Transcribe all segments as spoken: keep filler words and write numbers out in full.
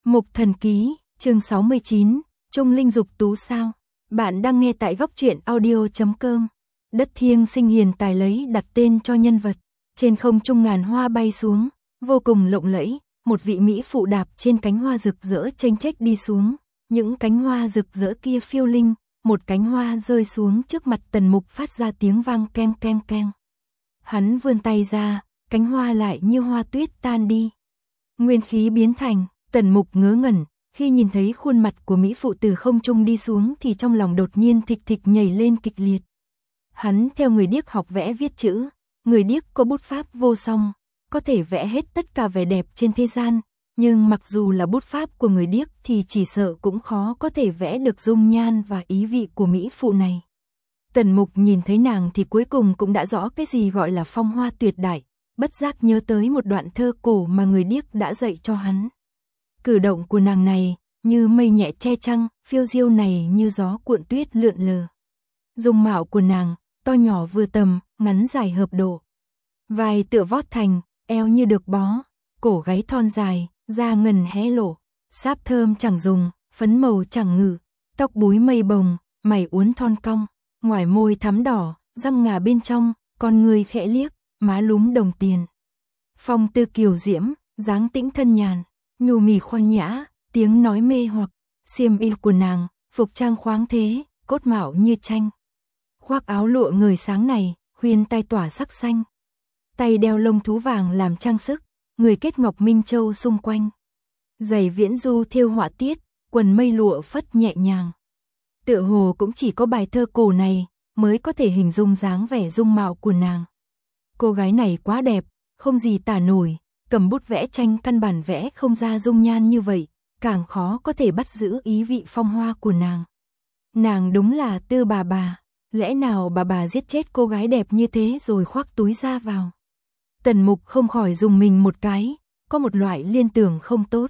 Mục Thần Ký, chương sáu mươi chín, Trung Linh Dục Tú sao? Bạn đang nghe tại góc truyện audio chấm com. Đất thiêng sinh hiền tài lấy đặt tên cho nhân vật. Trên không trung ngàn hoa bay xuống, vô cùng lộng lẫy, một vị mỹ phụ đạp trên cánh hoa rực rỡ chênh chách đi xuống. Những cánh hoa rực rỡ kia phiêu linh, một cánh hoa rơi xuống trước mặt Tần Mục phát ra tiếng vang keng keng keng. Hắn vươn tay ra, cánh hoa lại như hoa tuyết tan đi. Nguyên khí biến thành, Tần Mục ngớ ngẩn, khi nhìn thấy khuôn mặt của mỹ phụ từ không trung đi xuống thì trong lòng đột nhiên thịch thịch nhảy lên kịch liệt. Hắn theo người điếc học vẽ viết chữ, người điếc có bút pháp vô song, có thể vẽ hết tất cả vẻ đẹp trên thế gian, nhưng mặc dù là bút pháp của người điếc thì chỉ sợ cũng khó có thể vẽ được dung nhan và ý vị của mỹ phụ này. Tần Mục nhìn thấy nàng thì cuối cùng cũng đã rõ cái gì gọi là phong hoa tuyệt đại, bất giác nhớ tới một đoạn thơ cổ mà người điếc đã dạy cho hắn. Cử động của nàng này, như mây nhẹ che trăng, phiêu diêu này như gió cuộn tuyết lượn lờ. Dung mạo của nàng, to nhỏ vừa tầm, ngắn dài hợp độ. Vai tựa vót thành, eo như được bó, cổ gáy thon dài, da ngần hé lộ, sáp thơm chẳng dùng, phấn màu chẳng ngự, tóc búi mây bồng, mày uốn thon cong, ngoài môi thắm đỏ, răng ngà bên trong, con người khẽ liếc, má lúm đồng tiền. Phong tư kiều diễm, dáng tĩnh thân nhàn, nhu mì khoan nhã, tiếng nói mê hoặc, xiêm y của nàng, phục trang khoáng thế, cốt mạo như tranh. Khoác áo lụa người sáng này, khuyên tay tỏa sắc xanh. Tay đeo lông thú vàng làm trang sức, người kết ngọc minh châu xung quanh. Giày viễn du thêu họa tiết, quần mây lụa phất nhẹ nhàng. Tựa hồ cũng chỉ có bài thơ cổ này mới có thể hình dung dáng vẻ dung mạo của nàng. Cô gái này quá đẹp, không gì tả nổi, cầm bút vẽ tranh căn bản vẽ không ra dung nhan như vậy, càng khó có thể bắt giữ ý vị phong hoa của nàng. Nàng đúng là Tư bà bà, lẽ nào bà bà giết chết cô gái đẹp như thế rồi khoác túi ra vào. Tần Mục không khỏi dùng mình một cái, có một loại liên tưởng không tốt.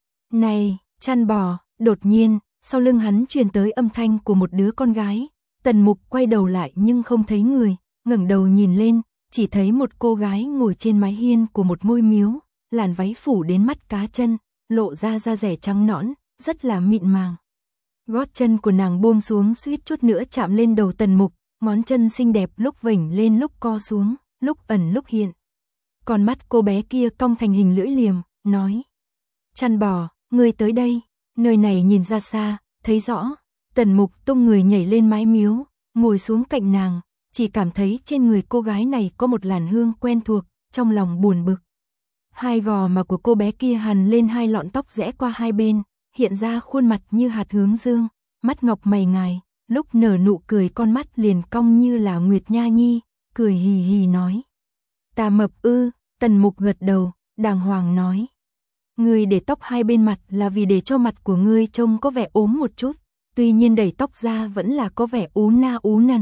Này, chăn bò, đột nhiên, sau lưng hắn truyền tới âm thanh của một đứa con gái. Tần Mục quay đầu lại nhưng không thấy người, ngẩng đầu nhìn lên, chỉ thấy một cô gái ngồi trên mái hiên của một ngôi miếu, làn váy phủ đến mắt cá chân, lộ ra da rẻ trắng nõn, rất là mịn màng. Gót chân của nàng buông xuống suýt chút nữa chạm lên đầu Tần Mục, ngón chân xinh đẹp lúc vểnh lên lúc co xuống, lúc ẩn lúc hiện. Còn mắt cô bé kia cong thành hình lưỡi liềm, nói: "Chăn bò, ngươi tới đây." Nơi này nhìn ra xa, thấy rõ. Tần Mục tung người nhảy lên mái miếu, ngồi xuống cạnh nàng, chỉ cảm thấy trên người cô gái này có một làn hương quen thuộc, trong lòng buồn bực. Hai gò má của cô bé kia hằn lên hai lọn tóc rẽ qua hai bên, hiện ra khuôn mặt như hạt hướng dương, mắt ngọc mày ngài, lúc nở nụ cười con mắt liền cong như là Nguyệt Nha Nhi, cười hì hì nói: "Ta mập ư?" Tần Mục gật đầu, đàng hoàng nói: "Ngươi để tóc hai bên mặt là vì để cho mặt của ngươi trông có vẻ ốm một chút, tuy nhiên đẩy tóc ra vẫn là có vẻ ú na ú nằn."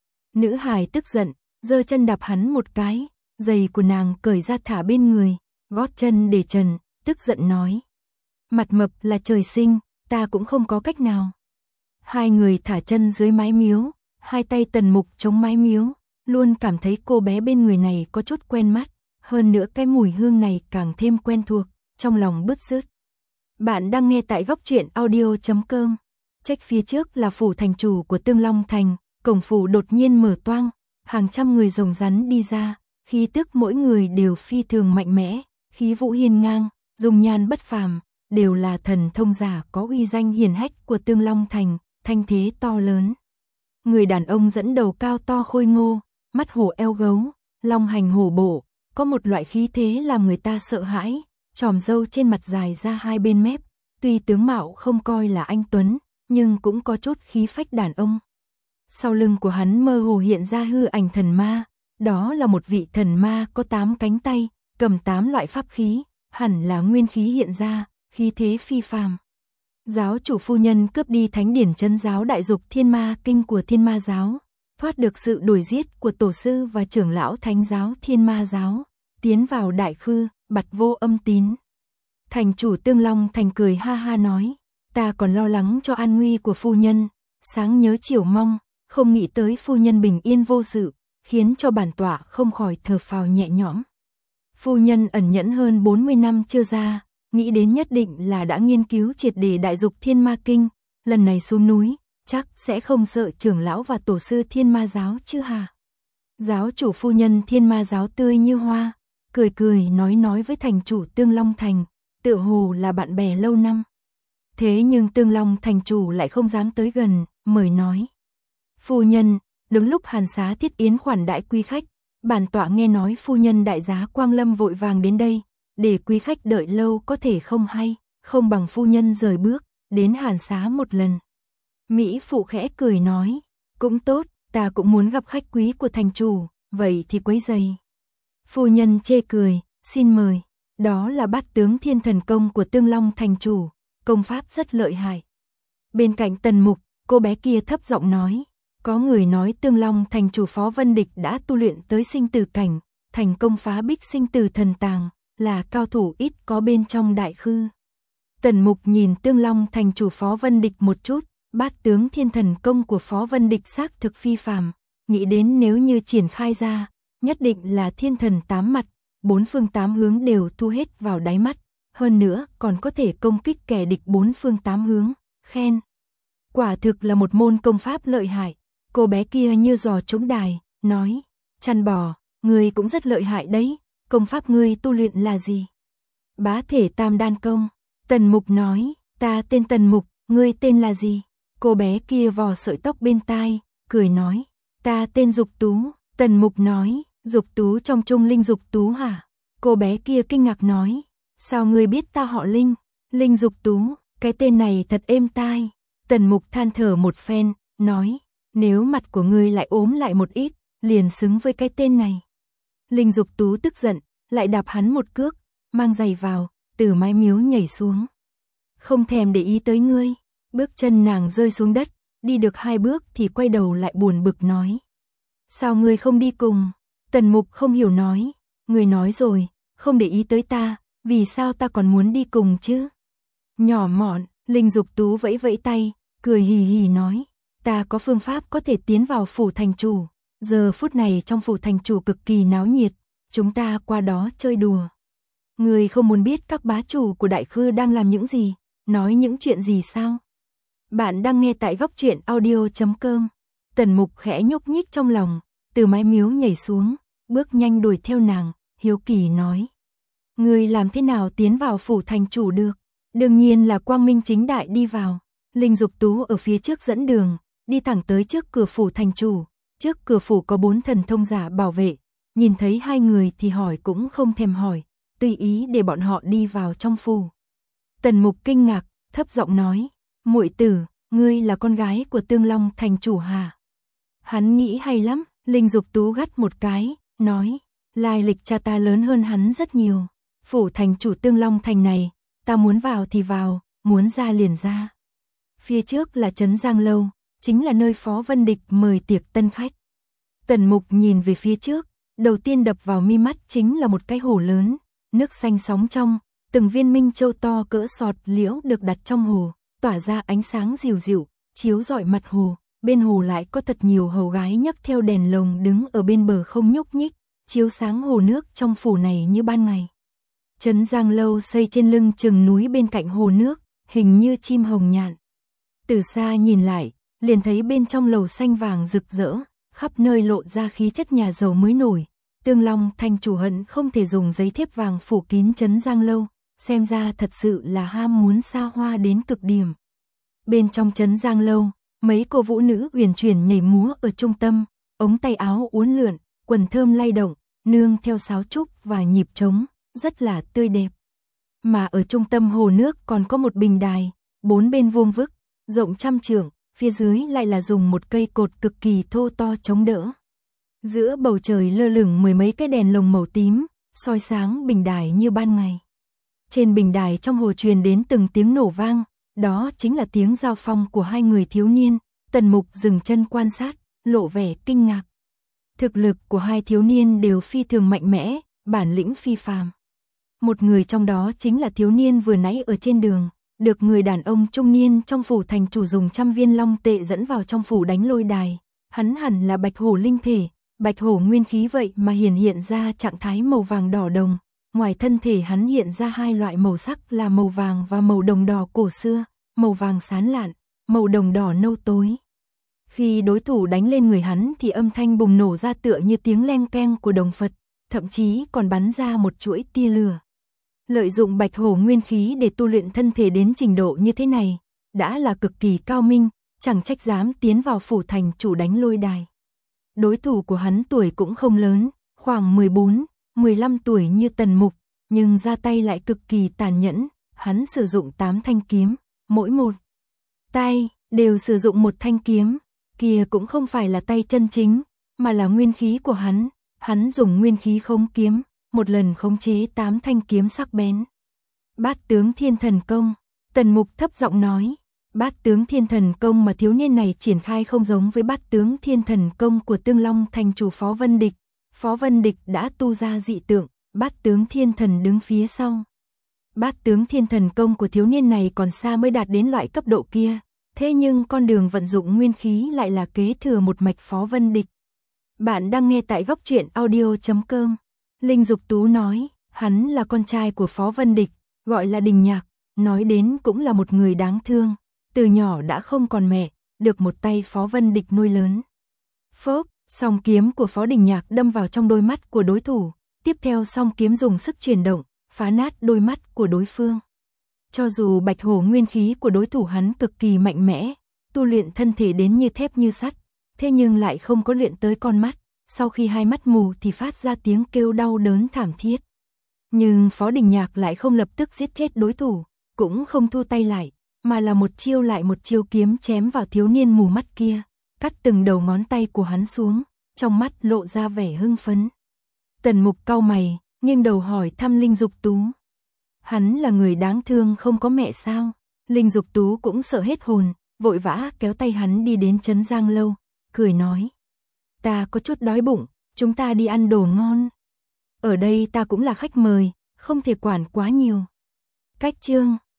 Nữ hài tức giận, giơ chân đạp hắn một cái, giày của nàng cởi ra thả bên người, gót chân để trần, tức giận nói: "Mặt mập là trời sinh, ta cũng không có cách nào." Hai người thả chân dưới mái miếu, hai tay Tần Mục chống mái miếu, luôn cảm thấy cô bé bên người này có chút quen mắt, hơn nữa cái mùi hương này càng thêm quen thuộc, trong lòng bứt rứt. Bạn đang nghe tại góc truyện audio chấm com. Trách phía trước là phủ thành chủ của Tương Long Thành, cổng phủ đột nhiên mở toang, hàng trăm người rồng rắn đi ra, khí tức mỗi người đều phi thường mạnh mẽ, khí vũ hiên ngang, dung nhan bất phàm, đều là thần thông giả có uy danh hiển hách của Tương Long Thành, thanh thế to lớn. Người đàn ông dẫn đầu cao to khôi ngô, mắt hổ eo gấu, long hành hổ bộ, có một loại khí thế làm người ta sợ hãi, chòm râu trên mặt dài ra hai bên mép, tuy tướng mạo không coi là anh tuấn, nhưng cũng có chút khí phách đàn ông. Sau lưng của hắn mơ hồ hiện ra hư ảnh thần ma, đó là một vị thần ma có tám cánh tay, cầm tám loại pháp khí, hẳn là nguyên khí hiện ra, khí thế phi phàm. Giáo chủ phu nhân cướp đi thánh điển trấn giáo đại dục thiên ma kinh của thiên ma giáo, thoát được sự đuổi giết của tổ sư và trưởng lão thánh giáo thiên ma giáo, tiến vào đại khư, bặt vô âm tín. Thành chủ Tương Long Thành cười ha ha nói: "Ta còn lo lắng cho an nguy của phu nhân, sáng nhớ chiều mong, không nghĩ tới phu nhân bình yên vô sự, khiến cho bản tọa không khỏi thở phào nhẹ nhõm." Phu nhân ẩn nhẫn hơn bốn mươi năm chưa ra, nghĩ đến nhất định là đã nghiên cứu triệt để Đại Dục Thiên Ma Kinh, lần này xuống núi, chắc sẽ không sợ trưởng lão và tổ sư Thiên Ma giáo chứ hả? Giáo chủ phu nhân Thiên Ma giáo tươi như hoa, cười cười nói nói với thành chủ Tương Long Thành, tựa hồ là bạn bè lâu năm. Thế nhưng Tương Long thành chủ lại không dám tới gần, mời nói. Phu nhân, đúng lúc Hàn Xá thiết yến khoản đãi quý khách, bản tọa nghe nói phu nhân đại giá Quang Lâm vội vàng đến đây, để quý khách đợi lâu có thể không hay, không bằng phu nhân rời bước, đến Hàn Xá một lần. Mỹ phụ khẽ cười nói, cũng tốt, ta cũng muốn gặp khách quý của thành chủ, vậy thì quấy giày. Phu nhân chê cười, xin mời, đó là bát tướng thiên thần công của Tương Long thành chủ, công pháp rất lợi hại. Bên cạnh Tần Mục, cô bé kia thấp giọng nói, có người nói Tương Long thành chủ Phó Vân Địch đã tu luyện tới sinh tử cảnh, thành công phá bích sinh tử thần tàng, là cao thủ ít có bên trong đại khư. Tần Mục nhìn Tương Long thành chủ Phó Vân Địch một chút, bát tướng thiên thần công của Phó Vân Địch xác thực phi phàm, nghĩ đến nếu như triển khai ra, nhất định là thiên thần tám mặt, bốn phương tám hướng đều thu hết vào đáy mắt, hơn nữa còn có thể công kích kẻ địch bốn phương tám hướng, khen. Quả thực là một môn công pháp lợi hại, cô bé kia như giò trống đài, nói, chăn bò, ngươi cũng rất lợi hại đấy, công pháp ngươi tu luyện là gì? Bá thể tam đan công, Tần Mục nói, ta tên Tần Mục, ngươi tên là gì? Cô bé kia vò sợi tóc bên tai, cười nói, ta tên Dục Tú, Tần Mục nói, Dục Tú trong Trung Linh Dục Tú hả? Cô bé kia kinh ngạc nói, sao ngươi biết ta họ Linh? Linh Dục Tú, cái tên này thật êm tai. Tần Mục than thở một phen, nói, nếu mặt của ngươi lại ốm lại một ít, liền xứng với cái tên này. Linh Dục Tú tức giận, lại đạp hắn một cước, mang giày vào, từ mái miếu nhảy xuống. Không thèm để ý tới ngươi, bước chân nàng rơi xuống đất, đi được hai bước thì quay đầu lại buồn bực nói. Sao ngươi không đi cùng? Tần Mục không hiểu nói, ngươi nói rồi, không để ý tới ta, vì sao ta còn muốn đi cùng chứ? Nhỏ mọn, Linh Dục Tú vẫy vẫy tay, cười hì hì nói, ta có phương pháp có thể tiến vào phủ thành chủ, giờ phút này trong phủ thành chủ cực kỳ náo nhiệt, chúng ta qua đó chơi đùa. Ngươi không muốn biết các bá chủ của Đại Khư đang làm những gì, nói những chuyện gì sao? Bạn đang nghe tại góc truyện audio chấm com. Tần Mục khẽ nhúc nhích trong lòng, từ mái miếu nhảy xuống, bước nhanh đuổi theo nàng, hiếu kỳ nói. Ngươi làm thế nào tiến vào phủ thành chủ được? Đương nhiên là quang minh chính đại đi vào. Linh Dục Tú ở phía trước dẫn đường, đi thẳng tới trước cửa phủ thành chủ. Trước cửa phủ có bốn thần thông giả bảo vệ, nhìn thấy hai người thì hỏi cũng không thèm hỏi, tùy ý để bọn họ đi vào trong phủ. Tần Mục kinh ngạc, thấp giọng nói, muội tử, ngươi là con gái của Tương Long thành chủ hả? Hắn nghĩ hay lắm, Linh Dục Tú gắt một cái, nói, lai lịch cha ta lớn hơn hắn rất nhiều. Phủ thành chủ Tương Long thành này, ta muốn vào thì vào, muốn ra liền ra. Phía trước là trấn Giang Lâu, chính là nơi Phó Vân Địch mời tiệc tân khách. Tần Mục nhìn về phía trước, đầu tiên đập vào mi mắt chính là một cái hồ lớn, nước xanh sóng trong, từng viên minh châu to cỡ sọt liễu được đặt trong hồ, tỏa ra ánh sáng dịu dịu, chiếu rọi mặt hồ. Bên hồ lại có thật nhiều hầu gái nhấc theo đèn lồng đứng ở bên bờ không nhúc nhích, chiếu sáng hồ nước trong phủ này như ban ngày. Trấn Giang Lâu xây trên lưng chừng núi bên cạnh hồ nước, hình như chim hồng nhạn. Từ xa nhìn lại, liền thấy bên trong lầu xanh vàng rực rỡ, khắp nơi lộ ra khí chất nhà giàu mới nổi. Tương Long thành chủ hận không thể dùng giấy thép vàng phủ kín Trấn Giang Lâu, xem ra thật sự là ham muốn xa hoa đến cực điểm. Bên trong Trấn Giang Lâu, mấy cô vũ nữ uyển chuyển nhảy múa ở trung tâm, ống tay áo uốn lượn, quần thơm lay động, nương theo sáo trúc và nhịp trống, rất là tươi đẹp. Mà ở trung tâm hồ nước còn có một bình đài, bốn bên vuông vức, rộng trăm trượng, phía dưới lại là dùng một cây cột cực kỳ thô to chống đỡ. Giữa bầu trời lơ lửng mười mấy cái đèn lồng màu tím, soi sáng bình đài như ban ngày. Trên bình đài trong hồ truyền đến từng tiếng nổ vang, đó chính là tiếng giao phong của hai người thiếu niên. Tần Mục dừng chân quan sát, lộ vẻ kinh ngạc. Thực lực của hai thiếu niên đều phi thường mạnh mẽ, bản lĩnh phi phàm. Một người trong đó chính là thiếu niên vừa nãy ở trên đường, được người đàn ông trung niên trong phủ thành chủ dùng trăm viên long tệ dẫn vào trong phủ đánh lôi đài. Hắn hẳn là bạch hổ linh thể, bạch hổ nguyên khí vậy mà hiển hiện ra trạng thái màu vàng đỏ đồng, ngoài thân thể hắn hiện ra hai loại màu sắc là màu vàng và màu đồng đỏ cổ xưa, màu vàng sáng lạn, màu đồng đỏ nâu tối. Khi đối thủ đánh lên người hắn thì âm thanh bùng nổ ra tựa như tiếng leng keng của đồng Phật, thậm chí còn bắn ra một chuỗi tia lửa. Lợi dụng bạch hổ nguyên khí để tu luyện thân thể đến trình độ như thế này, đã là cực kỳ cao minh, chẳng trách dám tiến vào phủ thành chủ đánh lôi đài. Đối thủ của hắn tuổi cũng không lớn, khoảng mười bốn, mười lăm tuổi như Tần Mục, nhưng ra tay lại cực kỳ tàn nhẫn, hắn sử dụng tám thanh kiếm, mỗi một tay đều sử dụng một thanh kiếm, kia cũng không phải là tay chân chính, mà là nguyên khí của hắn, hắn dùng nguyên khí khống kiếm, một lần khống chế tám thanh kiếm sắc bén. Bát tướng Thiên Thần Công, Tần Mục thấp giọng nói, Bát tướng Thiên Thần Công mà thiếu niên này triển khai không giống với Bát tướng Thiên Thần Công của Tương Long thành chủ Phó Vân Địch. Phó Vân Địch đã tu ra dị tượng, Bát tướng Thiên Thần đứng phía sau. Bát tướng Thiên Thần Công của thiếu niên này còn xa mới đạt đến loại cấp độ kia, thế nhưng con đường vận dụng nguyên khí lại là kế thừa một mạch Phó Vân Địch. Bạn đang nghe tại góc truyện audio chấm com. Linh Dục Tú nói, hắn là con trai của Phó Vân Địch, gọi là Đình Nhạc, nói đến cũng là một người đáng thương, từ nhỏ đã không còn mẹ, được một tay Phó Vân Địch nuôi lớn. Phốc, song kiếm của Phó Đình Nhạc đâm vào trong đôi mắt của đối thủ, tiếp theo song kiếm dùng sức chuyển động, phá nát đôi mắt của đối phương. Cho dù bạch hổ nguyên khí của đối thủ hắn cực kỳ mạnh mẽ, tu luyện thân thể đến như thép như sắt, thế nhưng lại không có luyện tới con mắt, sau khi hai mắt mù thì phát ra tiếng kêu đau đớn thảm thiết. Nhưng Phó Đình Nhạc lại không lập tức giết chết đối thủ, cũng không thu tay lại, mà là một chiêu lại một chiêu kiếm chém vào thiếu niên mù mắt kia, cắt từng đầu ngón tay của hắn xuống, trong mắt lộ ra vẻ hưng phấn. Tần Mục cau mày, nghiêng đầu hỏi thăm Linh Dục Tú. Hắn là người đáng thương không có mẹ sao? Linh Dục Tú cũng sợ hết hồn, vội vã kéo tay hắn đi đến Trấn Giang Lâu, cười nói. Ta có chút đói bụng, chúng ta đi ăn đồ ngon. Ở đây ta cũng là khách mời, không thể quản quá nhiều. Cách chương